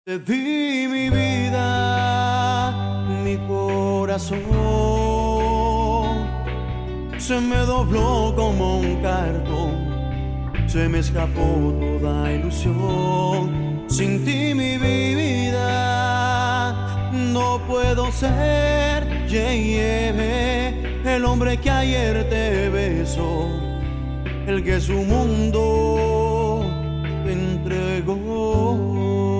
Te di mi vida, mi corazón se me dobló como un cartón, se me escapó toda ilusión. Sin ti mi vida no puedo ser, el hombre que ayer te besó, el que su mundo te entregó.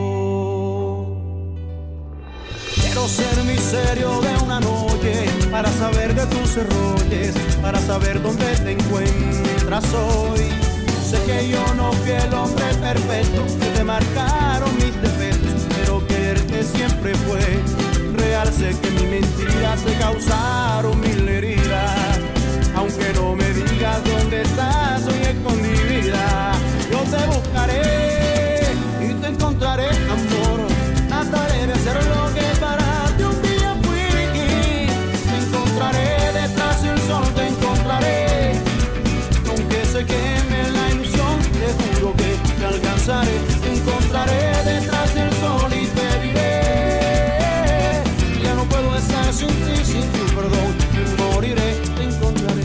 Quiero ser misterio de una noche para saber de tus errores, para saber dónde te encuentras hoy. Sé que yo no fui el hombre perfecto, que te marcaron mis defectos, pero quererte siempre fue real. Sé que mis mentiras te causaron mil heridas, aunque no me digas dónde estás hoy escondida. Yo te buscaré y te encontraré, amor. Trataré de hacer lo que para ti un día fui. Te encontraré detrás del sol, te encontraré. Aunque se queme la ilusión, te juro que te alcanzaré. Te encontraré detrás del sol y te diré: ya no puedo estar sin ti, sin tu perdón, moriré. Te encontraré.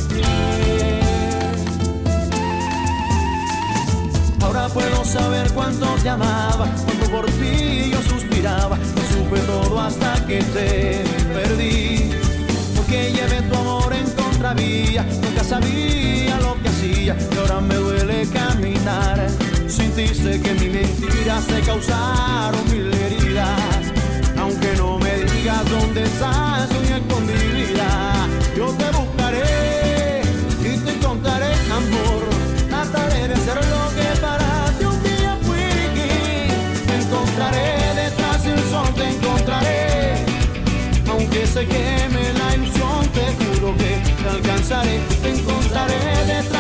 Ahora puedo saber cuánto te amaba, cuánto por ti yo suspiraba. No supe todo hasta que te perdí, porque llevé tu amor en contravía. Nunca sabía lo que hacía y ahora me duele caminar. Sin ti sé que mis mentiras te causaron mil heridas, aunque no me digas dónde estás hoy escondida. Yo te buscaré y te encontraré, amor. Trataré de hacer lo que para ti un día fui. Te encontraré detrás del sol, te encontraré. Aunque se queme la ilusión, te juro que te alcanzaré. Te encontraré detrás